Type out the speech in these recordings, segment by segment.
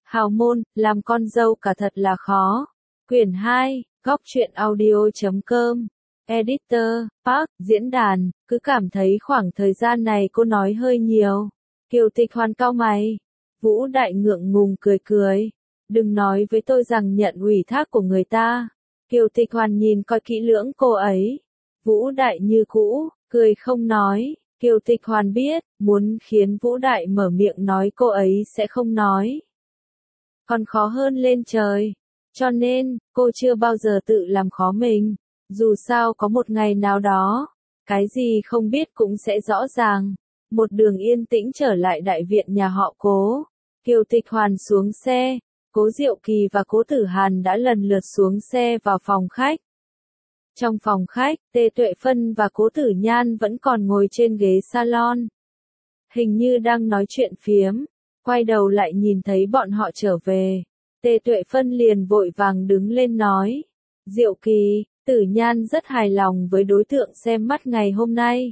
Hào môn, làm con dâu cả thật là khó. Quyển 2, góc truyện audio.com. Editor, Park, diễn đàn, cứ cảm thấy khoảng thời gian này cô nói hơi nhiều. Kiều Tịch Hoàn cau mày. Vũ Đại ngượng ngùng cười cười. Đừng nói với tôi rằng nhận ủy thác của người ta. Kiều Tịch Hoàn nhìn coi kỹ lưỡng cô ấy. Vũ Đại như cũ, cười không nói. Kiều Tịch Hoàn biết, muốn khiến Vũ Đại mở miệng nói cô ấy sẽ không nói. Còn khó hơn lên trời. Cho nên, cô chưa bao giờ tự làm khó mình. Dù sao có một ngày nào đó, cái gì không biết cũng sẽ rõ ràng. Một đường yên tĩnh trở lại đại viện nhà họ Cố. Kiều Tịch Hoàn xuống xe. Cố Diệu Kỳ và Cố Tử Hàn đã lần lượt xuống xe vào phòng khách. Trong phòng khách, Tề Tuệ Phân và Cố Tử Nhan vẫn còn ngồi trên ghế salon. Hình như đang nói chuyện phiếm. Quay đầu lại nhìn thấy bọn họ trở về. Tề Tuệ Phân liền vội vàng đứng lên nói. Diệu Kỳ, Tử Nhan rất hài lòng với đối tượng xem mắt ngày hôm nay.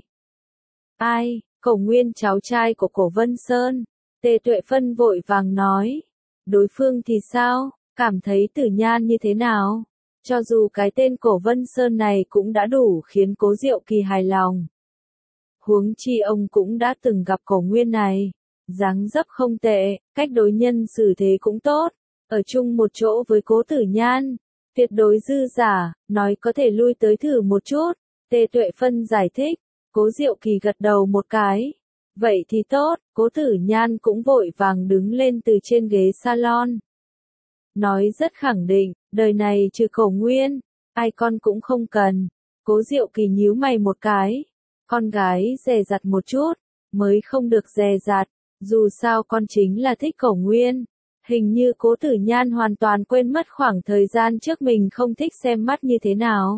Ai, Cổ Nguyên cháu trai của Cổ Vân Sơn. Tề Tuệ Phân vội vàng nói. Đối phương thì sao, cảm thấy Tử Nhan như thế nào? Cho dù cái tên Cổ Vân Sơn này cũng đã đủ khiến Cố Diệu Kỳ hài lòng. Huống chi ông cũng đã từng gặp Cổ Nguyên này. Dáng dấp không tệ, cách đối nhân xử thế cũng tốt. Ở chung một chỗ với Cố Tử Nhan, tuyệt đối dư giả, nói có thể lui tới thử một chút. Tề Tuệ Phân giải thích. Cố Diệu Kỳ gật đầu một cái. Vậy thì tốt, Cố Tử Nhan cũng vội vàng đứng lên từ trên ghế salon. Nói rất khẳng định, đời này trừ Cổ Nguyên, ai con cũng không cần. Cố Diệu Kỳ nhíu mày một cái. Con gái dè dặt một chút, mới không được dè dặt, dù sao con chính là thích Cổ Nguyên. Hình như Cố Tử Nhan hoàn toàn quên mất khoảng thời gian trước mình không thích xem mắt như thế nào.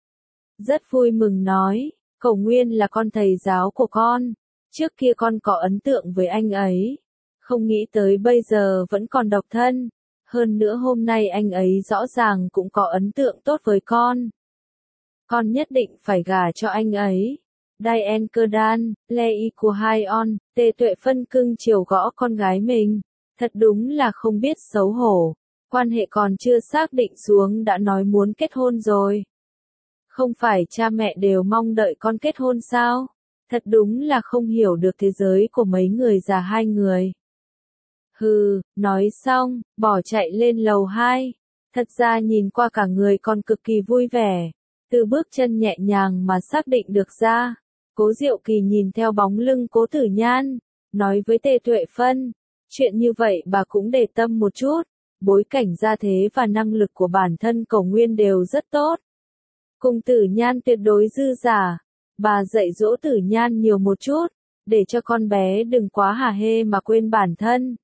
Rất vui mừng nói, Cổ Nguyên là con thầy giáo của con. Trước kia con có ấn tượng với anh ấy. Không nghĩ tới bây giờ vẫn còn độc thân. Hơn nữa hôm nay anh ấy rõ ràng cũng có ấn tượng tốt với con. Con nhất định phải gả cho anh ấy. Diane Cơ Đan, Lei của Hai On, Tề Tuệ Phân cưng chiều gõ con gái mình. Thật đúng là không biết xấu hổ. Quan hệ còn chưa xác định xuống đã nói muốn kết hôn rồi. Không phải cha mẹ đều mong đợi con kết hôn sao? Thật đúng là không hiểu được thế giới của mấy người già hai người. Hừ, nói xong, bỏ chạy lên lầu 2. Thật ra nhìn qua cả người còn cực kỳ vui vẻ. Từ bước chân nhẹ nhàng mà xác định được ra. Cố Diệu Kỳ nhìn theo bóng lưng Cố Tử Nhan. Nói với Tề Tuệ Phân. Chuyện như vậy bà cũng để tâm một chút. Bối cảnh gia thế và năng lực của bản thân Cổ Nguyên đều rất tốt. Cùng Tử Nhan tuyệt đối dư giả. Bà dạy dỗ Tử Nhan nhiều một chút. Để cho con bé đừng quá hả hê mà quên bản thân.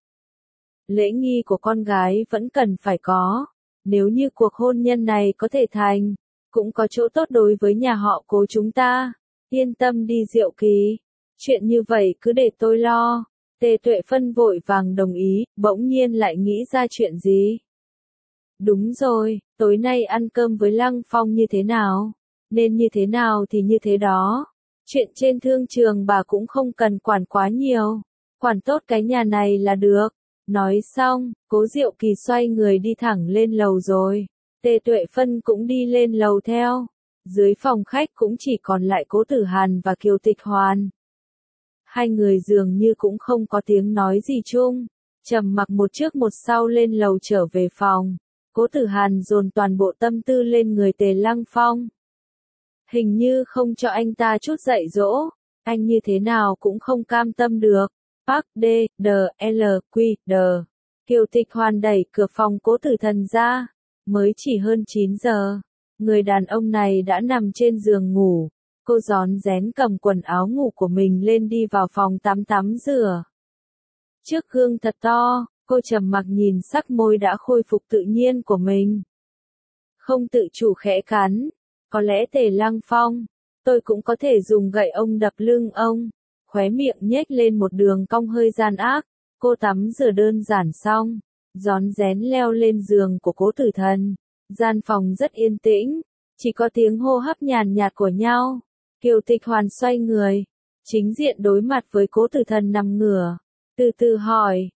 Lễ nghi của con gái vẫn cần phải có. Nếu như cuộc hôn nhân này có thể thành, cũng có chỗ tốt đối với nhà họ Cố chúng ta. Yên tâm đi Diệu Kỳ. Chuyện như vậy cứ để tôi lo. Tề Tuệ Phân vội vàng đồng ý, bỗng nhiên lại nghĩ ra chuyện gì. Đúng rồi, tối nay ăn cơm với Lăng Phong như thế nào? Nên như thế nào thì như thế đó. Chuyện trên thương trường bà cũng không cần quản quá nhiều. Quản tốt cái nhà này là được. Nói xong, Cố Diệu Kỳ xoay người đi thẳng lên lầu rồi. Tề Tuệ Phân cũng đi lên lầu theo. Dưới phòng khách cũng chỉ còn lại Cố Tử Hàn và Kiều Tịch Hoàn. Hai người dường như cũng không có tiếng nói gì chung. Trầm mặc một trước một sau lên lầu trở về phòng. Cố Tử Hàn dồn toàn bộ tâm tư lên người Tề Lăng Phong. Hình như không cho anh ta chút dạy dỗ. Anh như thế nào cũng không cam tâm được. Park D, D, L, Q, D. Kiều Tịch Hoàn đẩy cửa phòng Cố Tử Thần ra. Mới chỉ hơn 9 giờ. Người đàn ông này đã nằm trên giường ngủ. Cô rón rén cầm quần áo ngủ của mình lên đi vào phòng tắm rửa. Trước gương thật to, cô trầm mặc nhìn sắc môi đã khôi phục tự nhiên của mình. Không tự chủ khẽ cắn. Có lẽ Tề Lăng Phong, tôi cũng có thể dùng gậy ông đập lưng ông. Khóe miệng nhếch lên một đường cong hơi gian ác. Cô tắm rửa đơn giản xong, rón rén leo lên giường của Cố Tử Thần. Gian phòng rất yên tĩnh, chỉ có tiếng hô hấp nhàn nhạt của nhau. Kiều Tịch Hoàn xoay người, chính diện đối mặt với Cố Tử Thần nằm ngửa. Từ từ hỏi,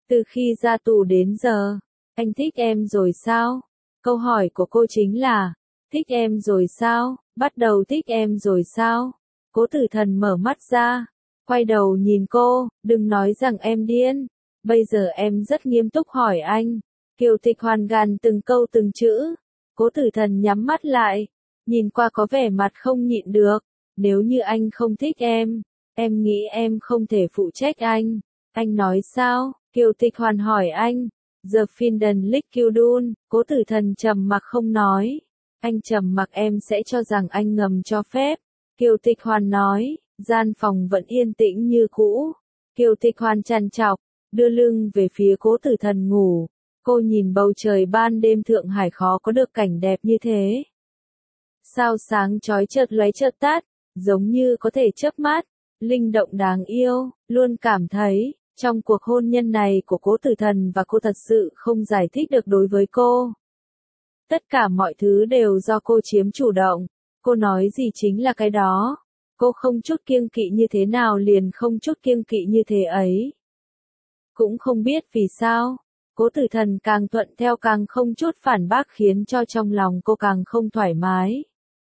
Từ khi ra tù đến giờ, anh thích em rồi sao? Câu hỏi của cô chính là, thích em rồi sao? Bắt đầu thích em rồi sao? Cố Tử Thần mở mắt ra, quay đầu nhìn cô, đừng nói rằng em điên. Bây giờ em rất nghiêm túc hỏi anh. Kiều Tịch Hoàn gàn từng câu từng chữ. Cố Tử Thần nhắm mắt lại, nhìn qua có vẻ mặt không nhịn được. Nếu như anh không thích em nghĩ em không thể phụ trách anh. Anh nói sao? Kiều Tịch Hoàn hỏi anh. The Finden Likyudun, Cố Tử Thần trầm mặc không nói. Anh trầm mặc em sẽ cho rằng anh ngầm cho phép. Kiều Tịch Hoàn nói, gian phòng vẫn yên tĩnh như cũ. Kiều Tịch Hoàn trằn trọc, đưa lưng về phía Cố Tử Thần ngủ. Cô nhìn bầu trời ban đêm Thượng Hải khó có được cảnh đẹp như thế. Sao sáng chói chợt lóe chợt tắt, giống như có thể chớp mắt, linh động đáng yêu, luôn cảm thấy, trong cuộc hôn nhân này của Cố Tử Thần và cô thật sự không giải thích được đối với cô. Tất cả mọi thứ đều do cô chiếm chủ động, cô nói gì chính là cái đó. Cô không chút kiêng kỵ như thế nào liền không chút kiêng kỵ như thế ấy. Cũng không biết vì sao, Cố Tử Thần càng thuận theo càng không chút phản bác khiến cho trong lòng cô càng không thoải mái.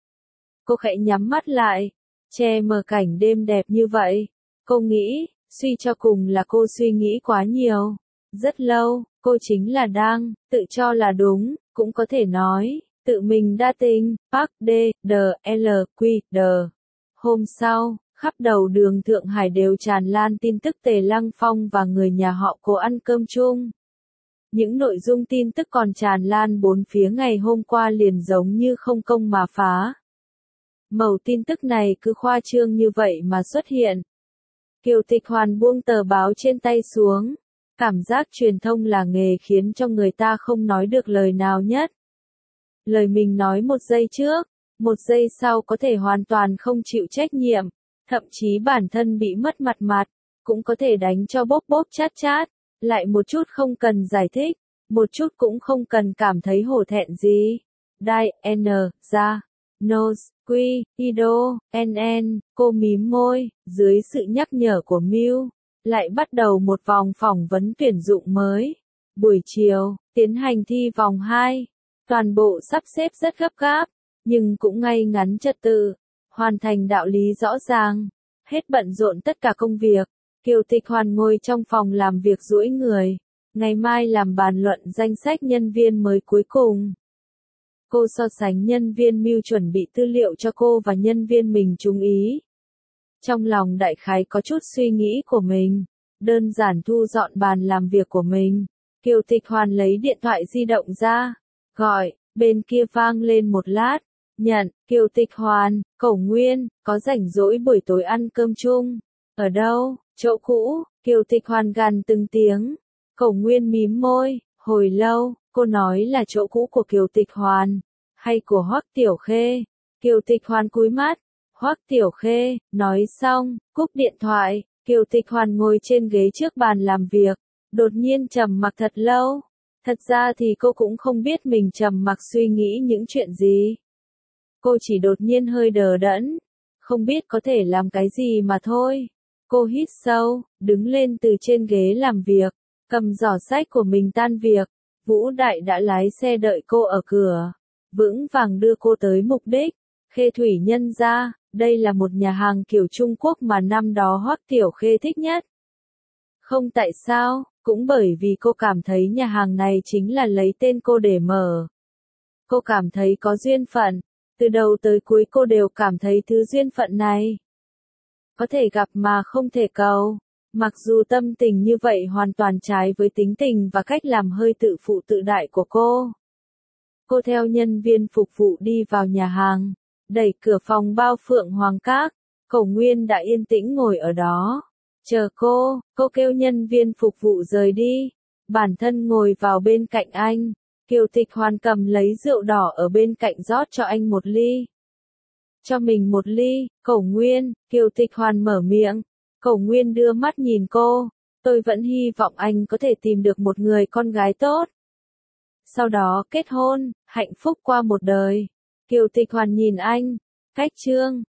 Cô khẽ nhắm mắt lại, che mờ cảnh đêm đẹp như vậy. Cô nghĩ, suy cho cùng là cô suy nghĩ quá nhiều. Rất lâu, cô chính là đang, tự cho là đúng, cũng có thể nói, tự mình đa tình, Park D, D, L, Q, D. Hôm sau, khắp đầu đường Thượng Hải đều tràn lan tin tức Tề Lăng Phong và người nhà họ Cố ăn cơm chung. Những nội dung tin tức còn tràn lan bốn phía ngày hôm qua liền giống như không công mà phá. Mẩu tin tức này cứ khoa trương như vậy mà xuất hiện. Kiều Tịch Hoàn buông tờ báo trên tay xuống. Cảm giác truyền thông là nghề khiến cho người ta không nói được lời nào nhất. Lời mình nói một giây trước, một giây sau có thể hoàn toàn không chịu trách nhiệm, thậm chí bản thân bị mất mặt, cũng có thể đánh cho bốp bốp chát chát, lại một chút không cần giải thích, một chút cũng không cần cảm thấy hổ thẹn gì. Đai, N, ra, nose, quy, ido, NN, cô mím môi, dưới sự nhắc nhở của Miu, lại bắt đầu một vòng phỏng vấn tuyển dụng mới. Buổi chiều, tiến hành thi vòng 2, toàn bộ sắp xếp rất gấp gáp, nhưng cũng ngay ngắn trật tự, hoàn thành đạo lý rõ ràng, hết bận rộn tất cả công việc. Kiều Tịch Hoàn ngồi trong phòng làm việc duỗi người, ngày mai làm bàn luận danh sách nhân viên mới cuối cùng. Cô so sánh nhân viên Miu chuẩn bị tư liệu cho cô và nhân viên mình trúng ý. Trong lòng đại khái có chút suy nghĩ của mình, đơn giản thu dọn bàn làm việc của mình. Kiều Tịch Hoàn lấy điện thoại di động ra, gọi, bên kia vang lên một lát, nhận, Kiều Tịch Hoàn, Cẩu Nguyên, có rảnh rỗi buổi tối ăn cơm chung. Ở đâu? Chỗ cũ, Kiều Tịch Hoàn gằn từng tiếng. Cẩu Nguyên mím môi, hồi lâu, cô nói là chỗ cũ của Kiều Tịch Hoàn, hay của Hoắc Tiểu Khê. Kiều Tịch Hoàn cúi mắt, Hoắc Tiểu Khê, nói xong, cúp điện thoại, Kiều Tịch Hoàn ngồi trên ghế trước bàn làm việc, đột nhiên trầm mặc thật lâu. Thật ra thì cô cũng không biết mình trầm mặc suy nghĩ những chuyện gì. Cô chỉ đột nhiên hơi đờ đẫn, không biết có thể làm cái gì mà thôi. Cô hít sâu, đứng lên từ trên ghế làm việc, cầm giỏ sách của mình tan việc. Vũ Đại đã lái xe đợi cô ở cửa, vững vàng đưa cô tới mục đích. Khê Thủy Nhân gia, đây là một nhà hàng kiểu Trung Quốc mà năm đó Hoắc Tiểu Khê thích nhất. Không tại sao, cũng bởi vì cô cảm thấy nhà hàng này chính là lấy tên cô để mở. Cô cảm thấy có duyên phận, từ đầu tới cuối cô đều cảm thấy thứ duyên phận này có thể gặp mà không thể cầu. Mặc dù tâm tình như vậy hoàn toàn trái với tính tình và cách làm hơi tự phụ tự đại của cô. Cô theo nhân viên phục vụ đi vào nhà hàng, đẩy cửa phòng bao Phượng Hoàng Các, Cẩu Nguyên đã yên tĩnh ngồi ở đó. Chờ cô kêu nhân viên phục vụ rời đi, bản thân ngồi vào bên cạnh anh. Kiều Tịch Hoàn cầm lấy rượu đỏ ở bên cạnh rót cho anh một ly. Cho mình một ly, Cẩu Nguyên, Kiều Tịch Hoàn mở miệng. Cẩu Nguyên đưa mắt nhìn cô, tôi vẫn hy vọng anh có thể tìm được một người con gái tốt. Sau đó kết hôn, hạnh phúc qua một đời. Kiều Tịch Hoàn nhìn anh, cách chương.